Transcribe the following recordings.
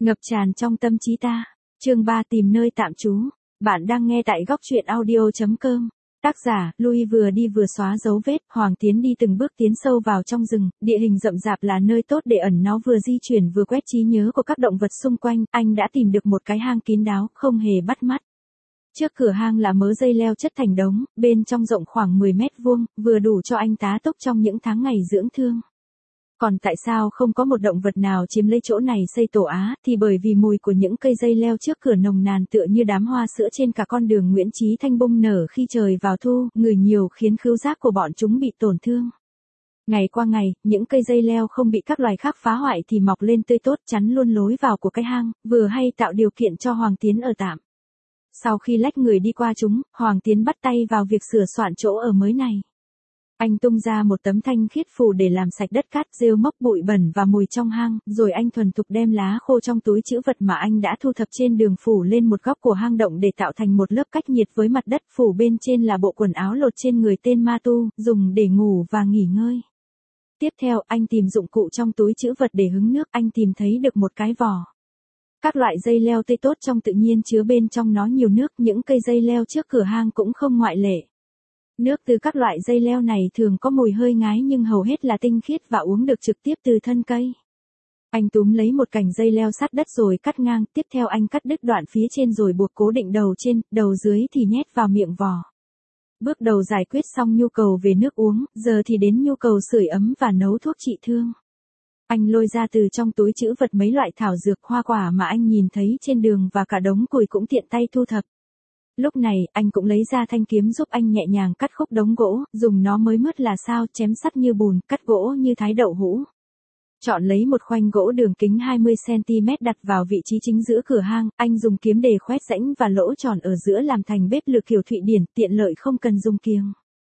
Ngập tràn trong tâm trí ta. Chương 3 tìm nơi tạm trú. Bạn đang nghe tại góc truyện audio.com. Tác giả, Louis vừa đi vừa xóa dấu vết, Hoàng Tiến đi từng bước tiến sâu vào trong rừng, địa hình rậm rạp là nơi tốt để ẩn náu, vừa di chuyển vừa quét trí nhớ của các động vật xung quanh, anh đã tìm được một cái hang kín đáo, không hề bắt mắt. Trước cửa hang là mớ dây leo chất thành đống, bên trong rộng khoảng 10 mét vuông, vừa đủ cho anh tá túc trong những tháng ngày dưỡng thương. Còn tại sao không có một động vật nào chiếm lấy chỗ này xây tổ á, thì bởi vì mùi của những cây dây leo trước cửa nồng nàn tựa như đám hoa sữa trên cả con đường Nguyễn Chí Thanh bung nở khi trời vào thu, ngửi nhiều khiến khứu giác của bọn chúng bị tổn thương. Ngày qua ngày, những cây dây leo không bị các loài khác phá hoại thì mọc lên tươi tốt, chắn luôn lối vào của cái hang, vừa hay tạo điều kiện cho Hoàng Tiến ở tạm. Sau khi lách người đi qua chúng, Hoàng Tiến bắt tay vào việc sửa soạn chỗ ở mới này. Anh tung ra một tấm thanh khiết phù để làm sạch đất cát, rêu mốc, bụi bẩn và mùi trong hang, rồi anh thuần thục đem lá khô trong túi trữ vật mà anh đã thu thập trên đường phủ lên một góc của hang động để tạo thành một lớp cách nhiệt với mặt đất. Phủ bên trên là bộ quần áo lột trên người tên ma tu, dùng để ngủ và nghỉ ngơi. Tiếp theo, anh tìm dụng cụ trong túi trữ vật để hứng nước, anh tìm thấy được một cái vò. Các loại dây leo tươi tốt trong tự nhiên chứa bên trong nó nhiều nước, những cây dây leo trước cửa hang cũng không ngoại lệ. Nước từ các loại dây leo này thường có mùi hơi ngái nhưng hầu hết là tinh khiết và uống được trực tiếp từ thân cây. Anh túm lấy một cành dây leo sát đất rồi cắt ngang, tiếp theo anh cắt đứt đoạn phía trên rồi buộc cố định đầu trên, đầu dưới thì nhét vào miệng vò. Bước đầu giải quyết xong nhu cầu về nước uống, giờ thì đến nhu cầu sưởi ấm và nấu thuốc trị thương. Anh lôi ra từ trong túi trữ vật mấy loại thảo dược, hoa quả mà anh nhìn thấy trên đường và cả đống củi cũng tiện tay thu thập. Lúc này, anh cũng lấy ra thanh kiếm giúp anh nhẹ nhàng cắt khúc đống gỗ, dùng nó mới mướt là sao, chém sắt như bùn, cắt gỗ như thái đậu hũ. Chọn lấy một khoanh gỗ đường kính 20cm đặt vào vị trí chính giữa cửa hang, anh dùng kiếm để khoét rãnh và lỗ tròn ở giữa làm thành bếp lửa kiểu Thụy Điển, tiện lợi không cần dùng kiềng.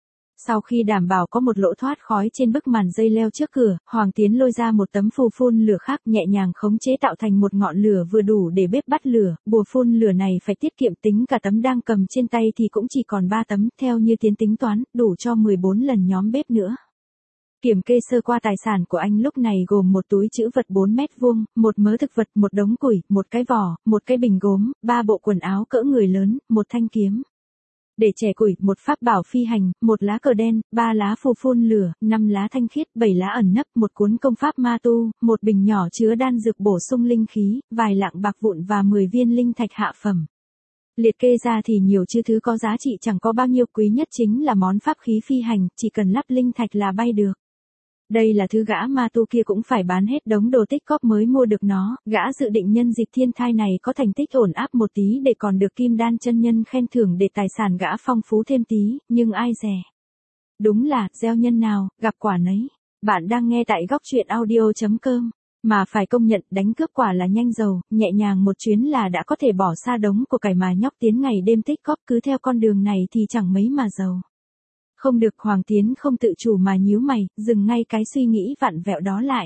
Sau khi đảm bảo có một lỗ thoát khói trên bức màn dây leo trước cửa, Hoàng Tiến lôi ra một tấm phù phun lửa khác, nhẹ nhàng khống chế tạo thành một ngọn lửa vừa đủ để bếp bắt lửa. Bùa phun lửa này phải tiết kiệm, tính cả tấm đang cầm trên tay thì cũng chỉ còn 3 tấm, theo như Tiến tính toán, đủ cho 14 lần nhóm bếp nữa. Kiểm kê sơ qua tài sản của anh lúc này gồm một túi trữ vật 4 mét vuông, một mớ thực vật, một đống củi, một cái vò, một cái bình gốm, 3 bộ quần áo cỡ người lớn, một thanh kiếm để chẻ củi, một pháp bảo phi hành, một lá cờ đen, 3 lá phù phun lửa, 5 lá thanh khiết, 7 lá ẩn nấp, một cuốn công pháp ma tu, một bình nhỏ chứa đan dược bổ sung linh khí, vài lạng bạc vụn và 10 viên linh thạch hạ phẩm. Liệt kê ra thì nhiều chứ thứ có giá trị chẳng có bao nhiêu, quý nhất chính là món pháp khí phi hành, chỉ cần lắp linh thạch là bay được. Đây là thứ gã ma tu kia cũng phải bán hết đống đồ tích cóp mới mua được nó, gã dự định nhân dịp thiên thai này có thành tích ổn áp một tí để còn được Kim Đan chân nhân khen thưởng để tài sản gã phong phú thêm tí, nhưng ai dè. Đúng là, gieo nhân nào, gặp quả nấy. Bạn đang nghe tại góc truyện audio.com. Mà phải công nhận, đánh cướp quả là nhanh giàu, nhẹ nhàng một chuyến là đã có thể bỏ xa đống của cải mà nhóc Tiến ngày đêm tích cóp, cứ theo con đường này thì chẳng mấy mà giàu. Không được, Hoàng Tiến không tự chủ mà nhíu mày, dừng ngay cái suy nghĩ vặn vẹo đó lại.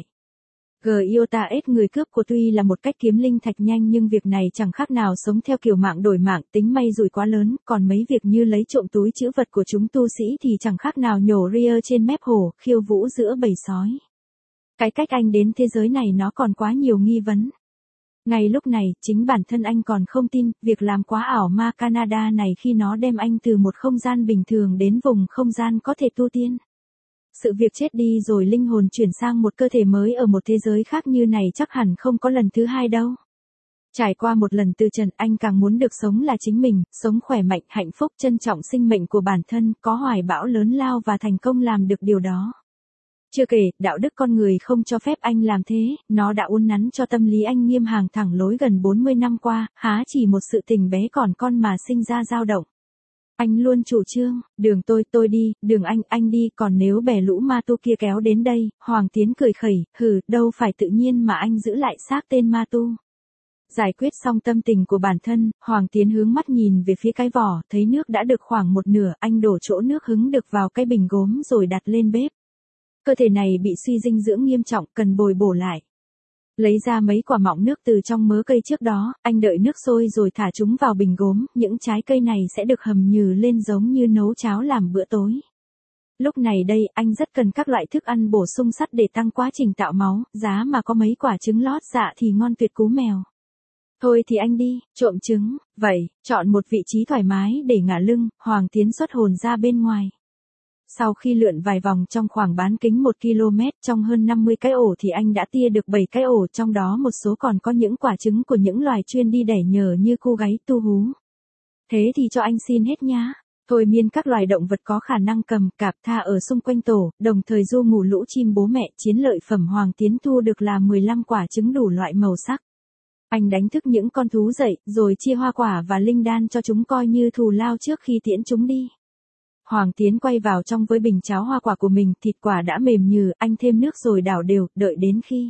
Giota S người cướp của tuy là một cách kiếm linh thạch nhanh nhưng việc này chẳng khác nào sống theo kiểu mạng đổi mạng, tính may rủi quá lớn, còn mấy việc như lấy trộm túi trữ vật của chúng tu sĩ thì chẳng khác nào nhổ ria trên mép hổ, khiêu vũ giữa bầy sói. Cái cách anh đến thế giới này nó còn quá nhiều nghi vấn. Ngay lúc này, chính bản thân anh còn không tin, việc làm quá ảo ma Canada này khi nó đem anh từ một không gian bình thường đến vùng không gian có thể tu tiên. Sự việc chết đi rồi linh hồn chuyển sang một cơ thể mới ở một thế giới khác như này chắc hẳn không có lần thứ hai đâu. Trải qua một lần từ trần, anh càng muốn được sống là chính mình, sống khỏe mạnh, hạnh phúc, trân trọng sinh mệnh của bản thân, có hoài bão lớn lao và thành công làm được điều đó. Chưa kể, đạo đức con người không cho phép anh làm thế, nó đã uốn nắn cho tâm lý anh nghiêm hàng thẳng lối gần 40 năm qua, há chỉ một sự tình bé còn con mà sinh ra dao động. Anh luôn chủ trương, đường tôi đi, đường anh đi, còn nếu bè lũ ma tu kia kéo đến đây, Hoàng Tiến cười khẩy, đâu phải tự nhiên mà anh giữ lại xác tên ma tu. Giải quyết xong tâm tình của bản thân, Hoàng Tiến hướng mắt nhìn về phía cái vỏ, thấy nước đã được khoảng một nửa, anh đổ chỗ nước hứng được vào cái bình gốm rồi đặt lên bếp. Cơ thể này bị suy dinh dưỡng nghiêm trọng, cần bồi bổ lại. Lấy ra mấy quả mọng nước từ trong mớ cây trước đó, anh đợi nước sôi rồi thả chúng vào bình gốm, những trái cây này sẽ được hầm nhừ lên giống như nấu cháo làm bữa tối. Lúc này đây, anh rất cần các loại thức ăn bổ sung sắt để tăng quá trình tạo máu, giá mà có mấy quả trứng lót dạ thì ngon tuyệt cú mèo. Thôi thì anh đi, trộm trứng, vậy, chọn một vị trí thoải mái để ngả lưng, Hoàng Tiến xuất hồn ra bên ngoài. Sau khi lượn vài vòng trong khoảng bán kính 1 km trong hơn 50 cái ổ thì anh đã tia được 7 cái ổ, trong đó một số còn có những quả trứng của những loài chuyên đi đẻ nhờ như cu gáy tu hú. Thế thì cho anh xin hết nhá. Thôi miên các loài động vật có khả năng cầm cạp tha ở xung quanh tổ, đồng thời du ngủ lũ chim bố mẹ. Chiến lợi phẩm Hoàng Tiến thu được là 15 quả trứng đủ loại màu sắc. Anh đánh thức những con thú dậy, rồi chia hoa quả và linh đan cho chúng coi như thù lao trước khi tiễn chúng đi. Hoàng Tiến quay vào trong với bình cháo hoa quả của mình, thịt quả đã mềm nhừ, anh thêm nước rồi đảo đều, đợi đến khi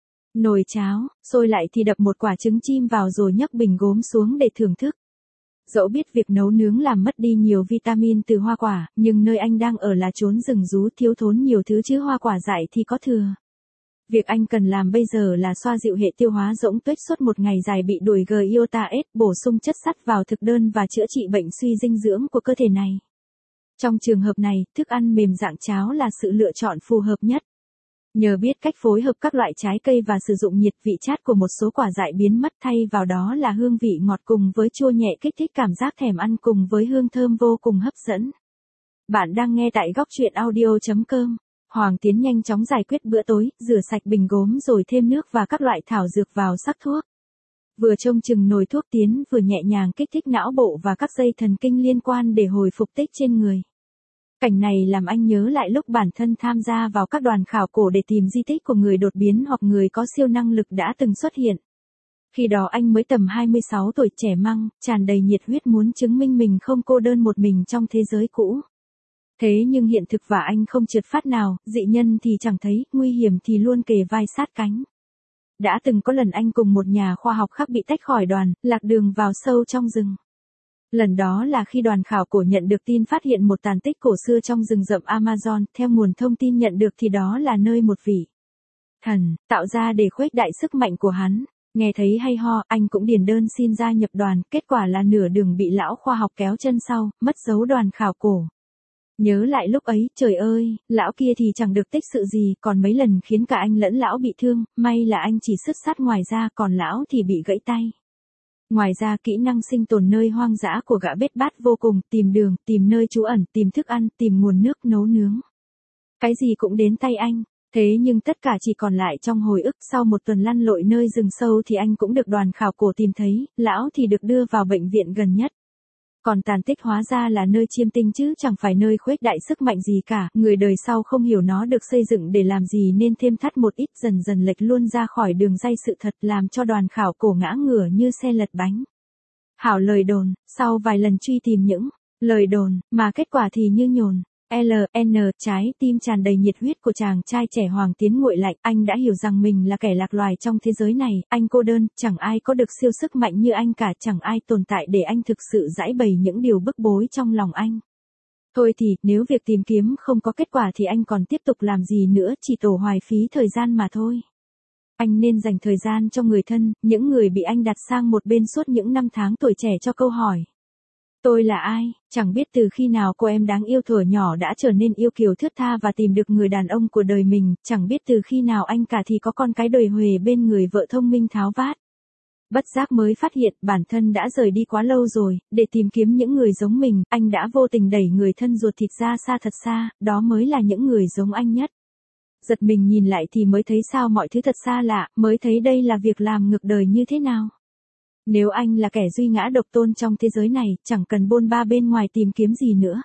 nồi cháo sôi lại thì đập một quả trứng chim vào rồi nhấc bình gốm xuống để thưởng thức. Dẫu biết việc nấu nướng làm mất đi nhiều vitamin từ hoa quả, nhưng nơi anh đang ở là chốn rừng rú thiếu thốn nhiều thứ chứ hoa quả dại thì có thừa. Việc anh cần làm bây giờ là xoa dịu hệ tiêu hóa rỗng tuếch suốt một ngày dài bị đuổi iota S, bổ sung chất sắt vào thực đơn và chữa trị bệnh suy dinh dưỡng của cơ thể này. Trong trường hợp này, thức ăn mềm dạng cháo là sự lựa chọn phù hợp nhất. Nhờ biết cách phối hợp các loại trái cây và sử dụng nhiệt, vị chát của một số quả dại biến mất, thay vào đó là hương vị ngọt cùng với chua nhẹ kích thích cảm giác thèm ăn cùng với hương thơm vô cùng hấp dẫn. Bạn đang nghe tại góc truyện audio.com. Hoàng Tiến nhanh chóng giải quyết bữa tối, rửa sạch bình gốm rồi thêm nước và các loại thảo dược vào sắc thuốc. Vừa trông chừng nồi thuốc tiến vừa nhẹ nhàng kích thích não bộ và các dây thần kinh liên quan để hồi phục tích trên người. Cảnh này làm anh nhớ lại lúc bản thân tham gia vào các đoàn khảo cổ để tìm di tích của người đột biến hoặc người có siêu năng lực đã từng xuất hiện. Khi đó anh mới tầm 26 tuổi, trẻ măng, tràn đầy nhiệt huyết muốn chứng minh mình không cô đơn một mình trong thế giới cũ. Thế nhưng hiện thực và anh không trượt phát nào, dị nhân thì chẳng thấy, nguy hiểm thì luôn kề vai sát cánh. Đã từng có lần anh cùng một nhà khoa học khác bị tách khỏi đoàn, lạc đường vào sâu trong rừng. Lần đó là khi đoàn khảo cổ nhận được tin phát hiện một tàn tích cổ xưa trong rừng rậm Amazon, theo nguồn thông tin nhận được thì đó là nơi một vị thần tạo ra để khuếch đại sức mạnh của hắn. Nghe thấy hay ho, anh cũng điền đơn xin gia nhập đoàn, kết quả là nửa đường bị lão khoa học kéo chân sau, mất dấu đoàn khảo cổ. Nhớ lại lúc ấy, trời ơi, lão kia thì chẳng được tích sự gì, còn mấy lần khiến cả anh lẫn lão bị thương, may là anh chỉ sứt sát ngoài da, còn lão thì bị gãy tay. Ngoài ra kỹ năng sinh tồn nơi hoang dã của gã bết bát vô cùng, tìm đường, tìm nơi trú ẩn, tìm thức ăn, tìm nguồn nước nấu nướng. Cái gì cũng đến tay anh, thế nhưng tất cả chỉ còn lại trong hồi ức. Sau một tuần lăn lội nơi rừng sâu thì anh cũng được đoàn khảo cổ tìm thấy, lão thì được đưa vào bệnh viện gần nhất. Còn tàn tích hóa ra là nơi chiêm tinh chứ chẳng phải nơi khuếch đại sức mạnh gì cả, người đời sau không hiểu nó được xây dựng để làm gì nên thêm thắt một ít, dần dần lệch luôn ra khỏi đường ray sự thật, làm cho đoàn khảo cổ ngã ngửa như xe lật bánh. Hảo lời đồn, sau vài lần truy tìm những lời đồn, mà kết quả thì như nhồn. LN, trái tim tràn đầy nhiệt huyết của chàng trai trẻ Hoàng Tiến nguội lạnh, anh đã hiểu rằng mình là kẻ lạc loài trong thế giới này, anh cô đơn, chẳng ai có được siêu sức mạnh như anh cả, chẳng ai tồn tại để anh thực sự giải bày những điều bức bối trong lòng anh. Thôi thì, nếu việc tìm kiếm không có kết quả thì anh còn tiếp tục làm gì nữa, chỉ tổ hoài phí thời gian mà thôi. Anh nên dành thời gian cho người thân, những người bị anh đặt sang một bên suốt những năm tháng tuổi trẻ cho câu hỏi. Tôi là ai? Chẳng biết từ khi nào cô em đáng yêu thuở nhỏ đã trở nên yêu kiều thướt tha và tìm được người đàn ông của đời mình, chẳng biết từ khi nào anh cả thì có con cái đời huề bên người vợ thông minh tháo vát. Bất giác mới phát hiện bản thân đã rời đi quá lâu rồi, để tìm kiếm những người giống mình, anh đã vô tình đẩy người thân ruột thịt ra xa thật xa, đó mới là những người giống anh nhất. Giật mình nhìn lại thì mới thấy sao mọi thứ thật xa lạ, mới thấy đây là việc làm ngược đời như thế nào. Nếu anh là kẻ duy ngã độc tôn trong thế giới này, chẳng cần bôn ba bên ngoài tìm kiếm gì nữa.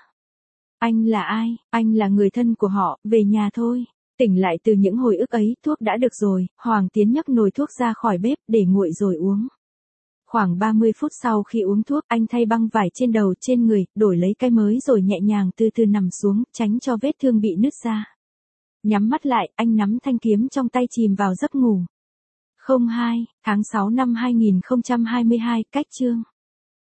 Anh là ai? Anh là người thân của họ, về nhà thôi. Tỉnh lại từ những hồi ức ấy, thuốc đã được rồi, Hoàng Tiến nhấc nồi thuốc ra khỏi bếp, để nguội rồi uống. Khoảng 30 phút sau khi uống thuốc, anh thay băng vải trên đầu trên người, đổi lấy cái mới rồi nhẹ nhàng từ từ nằm xuống, tránh cho vết thương bị nứt ra. Nhắm mắt lại, anh nắm thanh kiếm trong tay chìm vào giấc ngủ. 02, tháng 6 năm 2022, cách chương.